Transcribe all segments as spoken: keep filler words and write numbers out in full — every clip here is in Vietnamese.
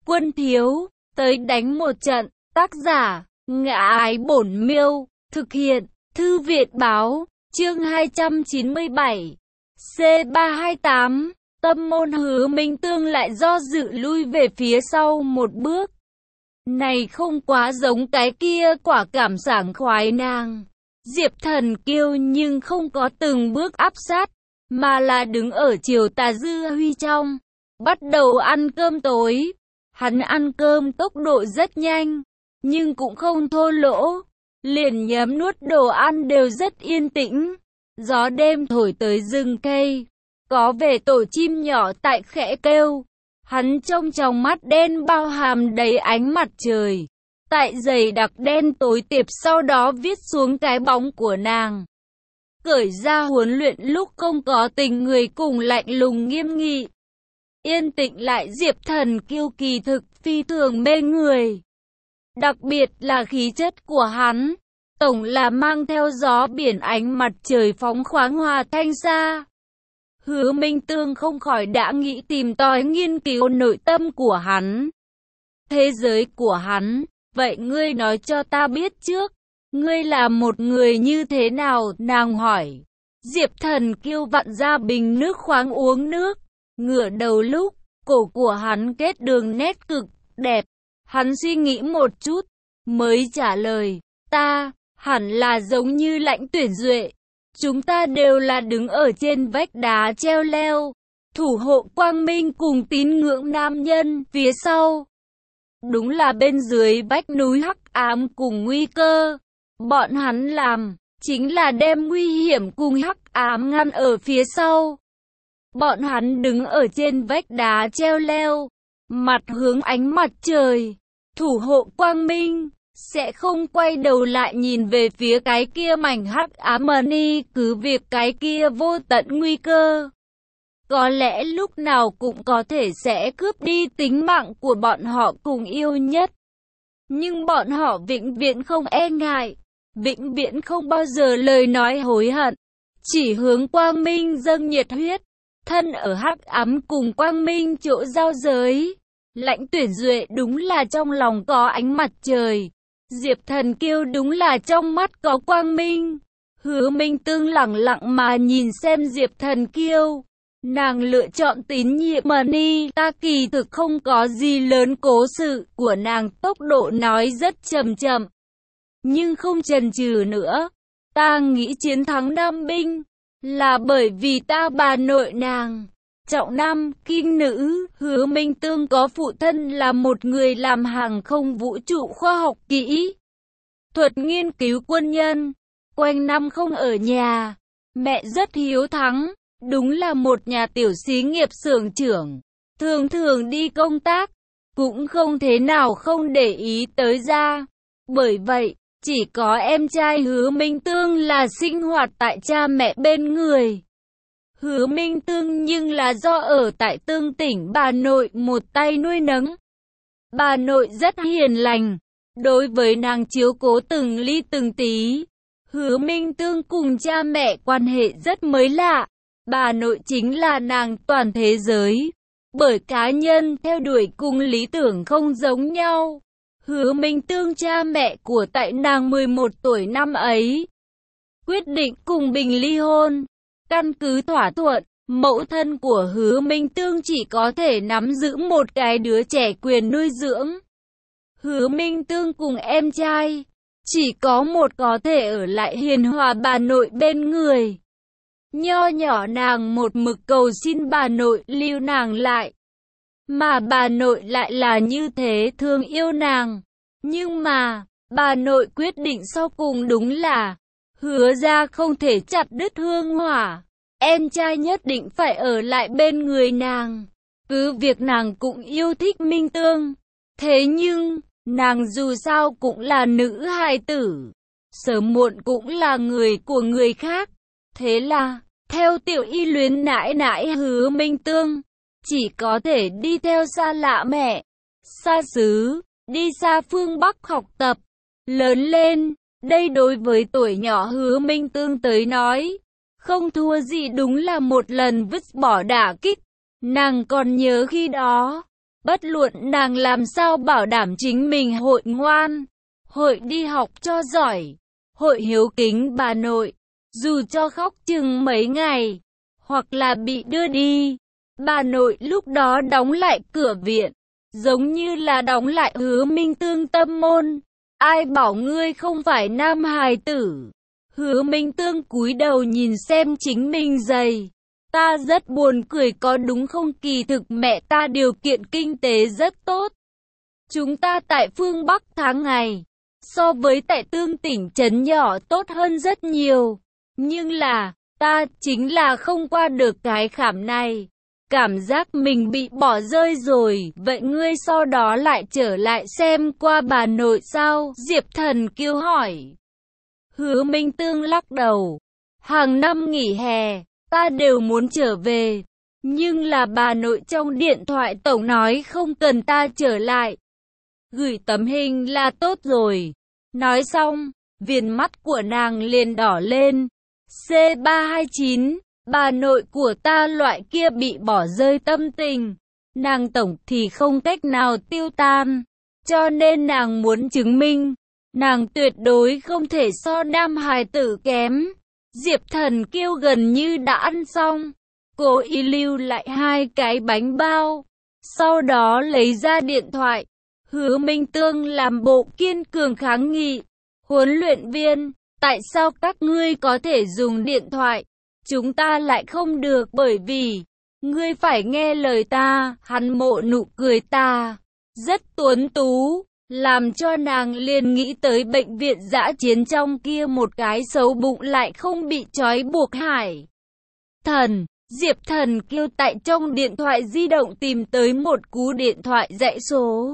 Quân thiếu, tới đánh một trận. Tác giả, Ngã Ái Bổn Miêu. Thực hiện, Thư viện Báo. Chương hai trăm chín mươi bảy. C ba hai tám. Tâm môn Hứa Minh Tương lại do dự lui về phía sau một bước. Này không quá giống cái kia quả cảm sảng khoái nàng. Diệp Thần Kiêu nhưng không có từng bước áp sát, mà là đứng ở chiều tà dư huy trong. Bắt đầu ăn cơm tối. Hắn ăn cơm tốc độ rất nhanh, nhưng cũng không thô lỗ. Liền nhấm nuốt đồ ăn đều rất yên tĩnh. Gió đêm thổi tới rừng cây. Có vẻ tổ chim nhỏ tại khẽ kêu. Hắn trong tròng mắt đen bao hàm đầy ánh mặt trời. Tại giày đặc đen tối tiệp sau đó viết xuống cái bóng của nàng. Cởi ra huấn luyện lúc không có tình người cùng lạnh lùng nghiêm nghị. Yên tĩnh lại Diệp Thần Kiêu kỳ thực phi thường mê người. Đặc biệt là khí chất của hắn. Tổng là mang theo gió biển ánh mặt trời phóng khoáng hòa thanh xa. Hứa Minh Tương không khỏi đã nghĩ tìm tòi nghiên cứu nội tâm của hắn. Thế giới của hắn. Vậy ngươi nói cho ta biết trước. Ngươi là một người như thế nào? Nàng hỏi. Diệp Thần Kiêu vặn ra bình nước khoáng uống nước. Ngửa đầu lúc, cổ của hắn kết đường nét cực đẹp. Hắn suy nghĩ một chút, mới trả lời. Ta, hẳn là giống như Lãnh Tuyển Duệ. Chúng ta đều là đứng ở trên vách đá treo leo, thủ hộ quang minh cùng tín ngưỡng nam nhân phía sau. Đúng là bên dưới vách núi hắc ám cùng nguy cơ. Bọn hắn làm, chính là đem nguy hiểm cùng hắc ám ngăn ở phía sau. Bọn hắn đứng ở trên vách đá treo leo, mặt hướng ánh mặt trời, thủ hộ quang minh, sẽ không quay đầu lại nhìn về phía cái kia mảnh hắc ám ni, cứ việc cái kia vô tận nguy cơ. Có lẽ lúc nào cũng có thể sẽ cướp đi tính mạng của bọn họ cùng yêu nhất. Nhưng bọn họ vĩnh viễn không e ngại, vĩnh viễn không bao giờ lời nói hối hận, chỉ hướng quang minh dâng nhiệt huyết. Thân ở hắc ám cùng quang minh chỗ giao giới. Lãnh Tuyển Duệ đúng là trong lòng có ánh mặt trời. Diệp Thần Kiêu đúng là trong mắt có quang minh. Hứa Minh Tương lặng lặng mà nhìn xem Diệp Thần Kiêu. Nàng lựa chọn tín nhiệm ni, ta kỳ thực không có gì lớn cố sự của nàng, tốc độ nói rất chậm chậm. Nhưng không chần chừ nữa. Ta nghĩ chiến thắng Nam Binh là bởi vì ta bà nội nàng, trọng nam kinh nữ. Hứa Minh Tương có phụ thân là một người làm hàng không vũ trụ khoa học kỹ thuật nghiên cứu quân nhân, quanh năm không ở nhà. Mẹ rất hiếu thắng, đúng là một nhà tiểu xí nghiệp xưởng trưởng, thường thường đi công tác, cũng không thế nào không để ý tới ra. Bởi vậy, chỉ có em trai Hứa Minh Tương là sinh hoạt tại cha mẹ bên người. Hứa Minh Tương nhưng là do ở tại Tương Tỉnh bà nội một tay nuôi nấng. Bà nội rất hiền lành, đối với nàng chiếu cố từng ly từng tí. Hứa Minh Tương cùng cha mẹ quan hệ rất mới lạ. Bà nội chính là nàng toàn thế giới. Bởi cá nhân theo đuổi cùng lý tưởng không giống nhau. Hứa Minh Tương cha mẹ của tại nàng mười một tuổi năm ấy quyết định cùng Bình ly hôn. Căn cứ thỏa thuận, mẫu thân của Hứa Minh Tương chỉ có thể nắm giữ một cái đứa trẻ quyền nuôi dưỡng. Hứa Minh Tương cùng em trai chỉ có một có thể ở lại hiền hòa bà nội bên người. Nho nhỏ nàng một mực cầu xin bà nội lưu nàng lại. Mà bà nội lại là như thế thương yêu nàng. Nhưng mà, bà nội quyết định sau cùng đúng là Hứa ra không thể chặt đứt hương hỏa. Em trai nhất định phải ở lại bên người nàng. Cứ việc nàng cũng yêu thích Minh Tương. Thế nhưng, nàng dù sao cũng là nữ hài tử. Sớm muộn cũng là người của người khác. Thế là, theo tiểu y luyến nãi nãi Hứa Minh Tương, chỉ có thể đi theo xa lạ mẹ, xa xứ, đi xa phương Bắc học tập, lớn lên. Đây đối với tuổi nhỏ Hứa Minh Tương tới nói, không thua gì đúng là một lần vứt bỏ đả kích. Nàng còn nhớ khi đó, Bất luận nàng làm sao bảo đảm chính mình hội ngoan, hội đi học cho giỏi, hội hiếu kính bà nội, dù cho khóc chừng mấy ngày, hoặc là bị đưa đi. Bà nội lúc đó đóng lại cửa viện, giống như là đóng lại Hứa Minh Tương tâm môn. Ai bảo ngươi không phải nam hài tử? Hứa Minh Tương cúi đầu nhìn xem chính mình giày. Ta rất buồn cười có đúng không, kỳ thực mẹ ta điều kiện kinh tế rất tốt. Chúng ta tại phương Bắc tháng ngày, so với tại Tương tỉnh trấn nhỏ tốt hơn rất nhiều. Nhưng là, ta chính là không qua được cái khảm này. Cảm giác mình bị bỏ rơi rồi. Vậy ngươi sau đó lại trở lại xem qua bà nội sao? Diệp Thần Kiêu hỏi. Hứa Minh Tương lắc đầu. Hàng năm nghỉ hè, ta đều muốn trở về. Nhưng là bà nội trong điện thoại tổng nói không cần ta trở lại. Gửi tấm hình là tốt rồi. Nói xong, viền mắt của nàng liền đỏ lên. C ba hai chín, bà nội của ta loại kia bị bỏ rơi tâm tình. Nàng tổng thì không cách nào tiêu tan. Cho nên nàng muốn chứng minh, nàng tuyệt đối không thể so nam hài tử kém. Diệp Thần Kiêu gần như đã ăn xong. Cô ý lưu lại hai cái bánh bao. Sau đó lấy ra điện thoại. Hứa Minh Tương làm bộ kiên cường kháng nghị. Huấn luyện viên, tại sao các ngươi có thể dùng điện thoại? Chúng ta lại không được, bởi vì ngươi phải nghe lời ta. Hắn mộ nụ cười ta rất tuấn tú, làm cho nàng liền nghĩ tới bệnh viện dã chiến trong kia một cái xấu bụng lại không bị trói buộc Hải Thần. Diệp Thần Kiêu tại trong điện thoại di động tìm tới một cú điện thoại dãy số.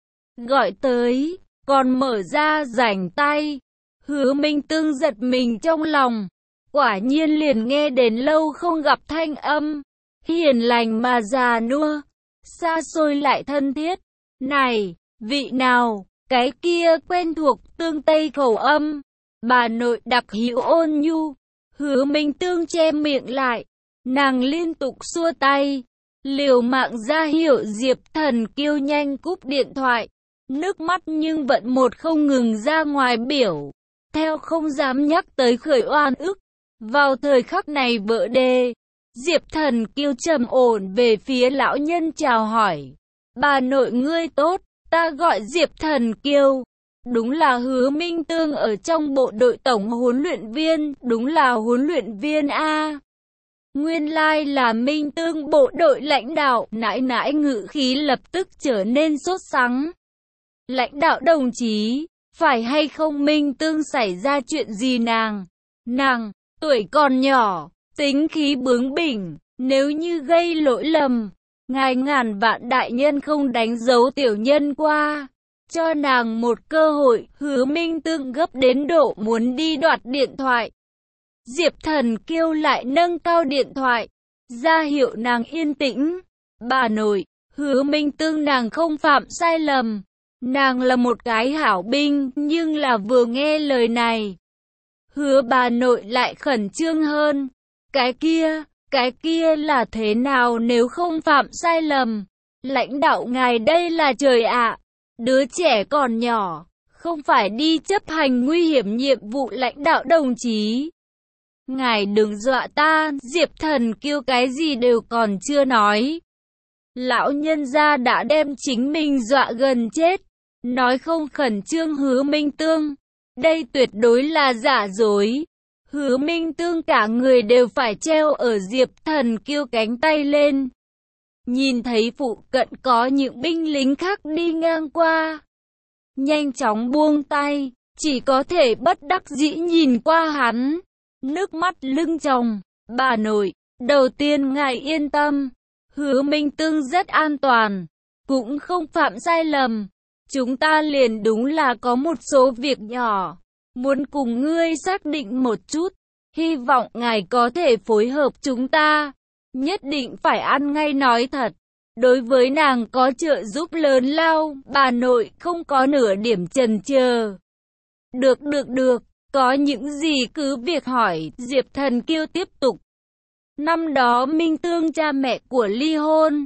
Gọi tới, còn mở ra rảnh tay. Hứa Minh Tương giật mình trong lòng. Quả nhiên liền nghe đến lâu không gặp thanh âm. Hiền lành mà già nua, xa xôi lại thân thiết. Này, vị nào? Cái kia quen thuộc tương tây khẩu âm. Bà nội đặc hữu ôn nhu. Hứa Minh Tương che miệng lại. Nàng liên tục xua tay, liều mạng ra hiệu Diệp Thần Kiêu nhanh cúp điện thoại. Nước mắt nhưng vẫn một không ngừng ra ngoài biểu. Theo không dám nhắc tới khởi oan ức. Vào thời khắc này vỡ đê, Diệp Thần Kiêu trầm ổn về phía lão nhân chào hỏi. Bà nội ngươi tốt, ta gọi Diệp Thần Kiêu. Đúng là Hứa Minh Tương ở trong bộ đội tổng huấn luyện viên, đúng là huấn luyện viên A. Nguyên lai là Minh Tương bộ đội lãnh đạo. Nãi nãi ngự khí lập tức trở nên sốt sắng. Lãnh đạo đồng chí, phải hay không Minh Tương xảy ra chuyện gì nàng? Nàng, tuổi còn nhỏ, tính khí bướng bỉnh, nếu như gây lỗi lầm, ngài ngàn vạn đại nhân không đánh dấu tiểu nhân qua. Cho nàng một cơ hội. Hứa Minh Tương gấp đến độ muốn đi đoạt điện thoại. Diệp Thần Kiêu lại nâng cao điện thoại, ra hiệu nàng yên tĩnh. Bà nội, Hứa Minh Tương nàng không phạm sai lầm. Nàng là một cái hảo binh, nhưng là vừa nghe lời này, Hứa bà nội lại khẩn trương hơn. Cái kia, cái kia là thế nào nếu không phạm sai lầm? Lãnh đạo ngài đây là trời ạ, đứa trẻ còn nhỏ, không phải đi chấp hành nguy hiểm nhiệm vụ lãnh đạo đồng chí. Ngài đừng dọa ta. Diệp Thần Kiêu cái gì đều còn chưa nói. Lão nhân gia đã đem chính mình dọa gần chết. Nói không khẩn trương Hứa Minh Tương, đây tuyệt đối là giả dối. Hứa Minh Tương cả người đều phải treo ở Diệp Thần Kiêu cánh tay lên. Nhìn thấy phụ cận có những binh lính khác đi ngang qua, nhanh chóng buông tay, chỉ có thể bất đắc dĩ nhìn qua hắn. Nước mắt lưng tròng. Bà nội, đầu tiên ngài yên tâm, Hứa Minh Tương rất an toàn, cũng không phạm sai lầm. Chúng ta liền đúng là có một số việc nhỏ, muốn cùng ngươi xác định một chút. Hy vọng ngài có thể phối hợp chúng ta. Nhất định phải ăn ngay nói thật. Đối với nàng có trợ giúp lớn lao, bà nội không có nửa điểm chần chờ. Được được được. Có những gì cứ việc hỏi. Diệp Thần Kiêu tiếp tục. Năm đó Minh Tương cha mẹ của ly hôn,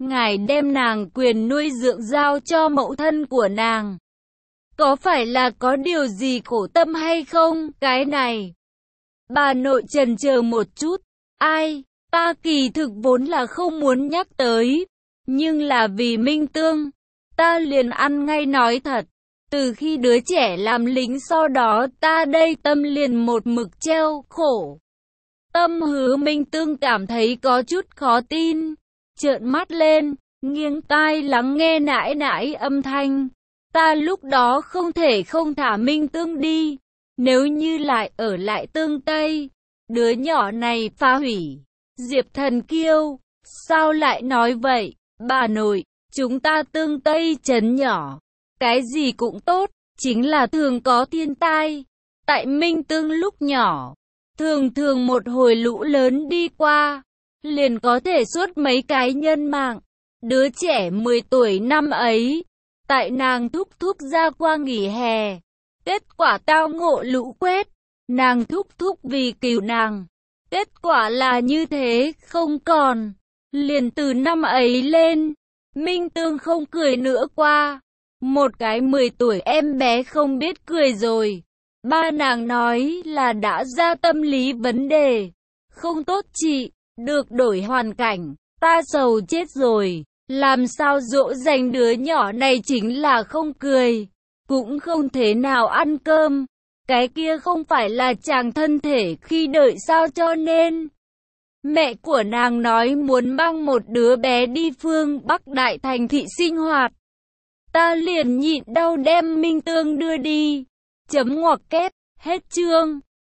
Ngài đem nàng quyền nuôi dưỡng giao cho mẫu thân của nàng. Có phải là có điều gì khổ tâm hay không? Cái này. Bà nội chần chờ một chút. Ai? Ta kỳ thực vốn là không muốn nhắc tới. Nhưng là vì Minh Tương. Ta liền ăn ngay nói thật. Từ khi đứa trẻ làm lính sau đó ta đây tâm liền một mực treo khổ. Tâm Hứa Minh Tương cảm thấy có chút khó tin. Trợn mắt lên, nghiêng tai lắng nghe nãi nãi âm thanh. Ta lúc đó không thể không thả Minh Tương đi. Nếu như lại ở lại Tương Tây, đứa nhỏ này phá hủy. Diệp Thần Kiêu, sao lại nói vậy? Bà nội, chúng ta Tương Tây trấn nhỏ. Cái gì cũng tốt, chính là thường có thiên tai. Tại Minh Tương lúc nhỏ, thường thường một hồi lũ lớn đi qua, liền có thể suốt mấy cái nhân mạng. Đứa trẻ mười tuổi năm ấy, tại nàng thúc thúc ra qua nghỉ hè, kết quả tao ngộ lũ quét, nàng thúc thúc vì cứu nàng. Kết quả là như thế, không còn. Liền từ năm ấy lên, Minh Tương không cười nữa qua. Một cái mười tuổi em bé không biết cười rồi. Ba nàng nói là đã ra tâm lý vấn đề. Không tốt chị, được đổi hoàn cảnh, ta sầu chết rồi. Làm sao dỗ dành đứa nhỏ này chính là không cười, cũng không thế nào ăn cơm. Cái kia không phải là chàng thân thể khi đợi sao cho nên. Mẹ của nàng nói muốn mang một đứa bé đi phương Bắc Đại thành thị sinh hoạt. Ta liền nhịn đau đem Minh Tương đưa đi. Chấm ngoặc kép, hết chương.